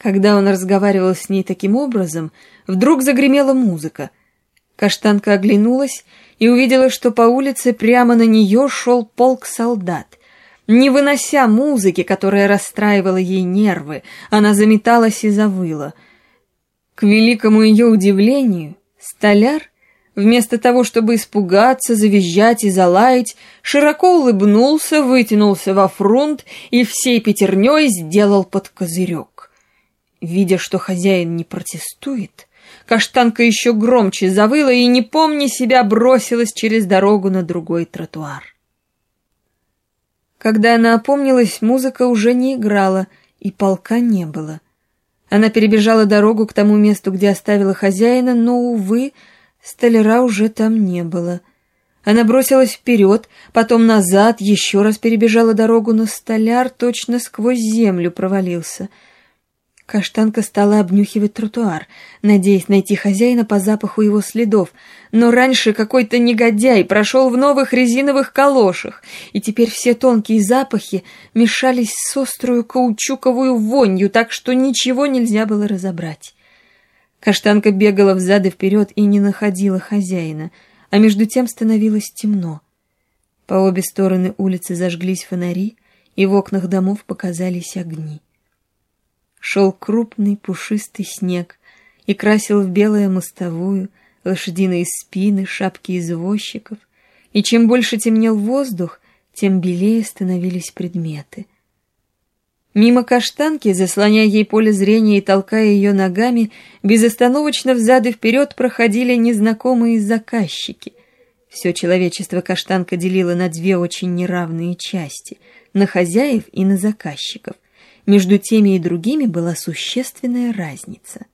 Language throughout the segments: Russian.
Когда он разговаривал с ней таким образом, вдруг загремела музыка. Каштанка оглянулась и увидела, что по улице прямо на нее шел полк солдат. Не вынося музыки, которая расстраивала ей нервы, она заметалась и завыла. К великому ее удивлению, столяр, вместо того, чтобы испугаться, завизжать и залаять, широко улыбнулся, вытянулся во фрунт и всей пятерней сделал под козырек. Видя, что хозяин не протестует, Каштанка еще громче завыла и, не помня себя, бросилась через дорогу на другой тротуар. Когда она опомнилась, музыка уже не играла, и полка не было. Она перебежала дорогу к тому месту, где оставила хозяина, но, увы, столяра уже там не было. Она бросилась вперед, потом назад, еще раз перебежала дорогу, но столяр точно сквозь землю провалился. Каштанка стала обнюхивать тротуар, надеясь найти хозяина по запаху его следов, но раньше какой-то негодяй прошел в новых резиновых калошах, и теперь все тонкие запахи мешались с острую каучуковую вонью, так что ничего нельзя было разобрать. Каштанка бегала взад и вперед и не находила хозяина, а между тем становилось темно. По обе стороны улицы зажглись фонари, и в окнах домов показались огни. Шел крупный пушистый снег и красил в белое мостовую, лошадиные спины, шапки извозчиков, и чем больше темнел воздух, тем белее становились предметы. Мимо Каштанки, заслоняя ей поле зрения и толкая ее ногами, безостановочно взад и вперед проходили незнакомые заказчики. Все человечество Каштанка делила на две очень неравные части — на хозяев и на заказчиков. Между теми и другими была существенная разница.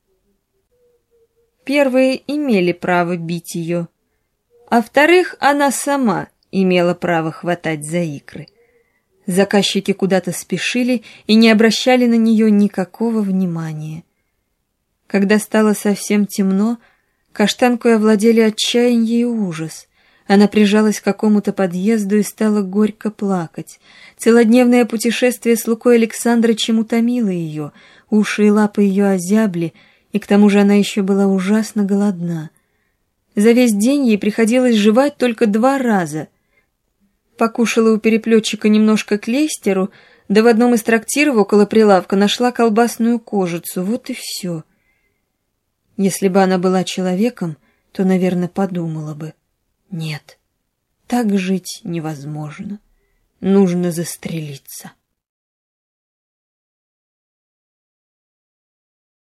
Первые имели право бить ее, а вторых она сама имела право хватать за икры. Заказчики куда-то спешили и не обращали на нее никакого внимания. Когда стало совсем темно, Каштанкой овладели отчаяние и ужас. Она прижалась к какому-то подъезду и стала горько плакать. Целодневное путешествие с Лукой Александрычем утомило ее, уши и лапы ее озябли, и к тому же она еще была ужасно голодна. За весь день ей приходилось жевать только 2 раза. Покушала у переплетчика немножко клейстеру, да в одном из трактиров около прилавка нашла колбасную кожицу. Вот и все. Если бы она была человеком, то, наверное, подумала бы: нет, так жить невозможно. Нужно застрелиться.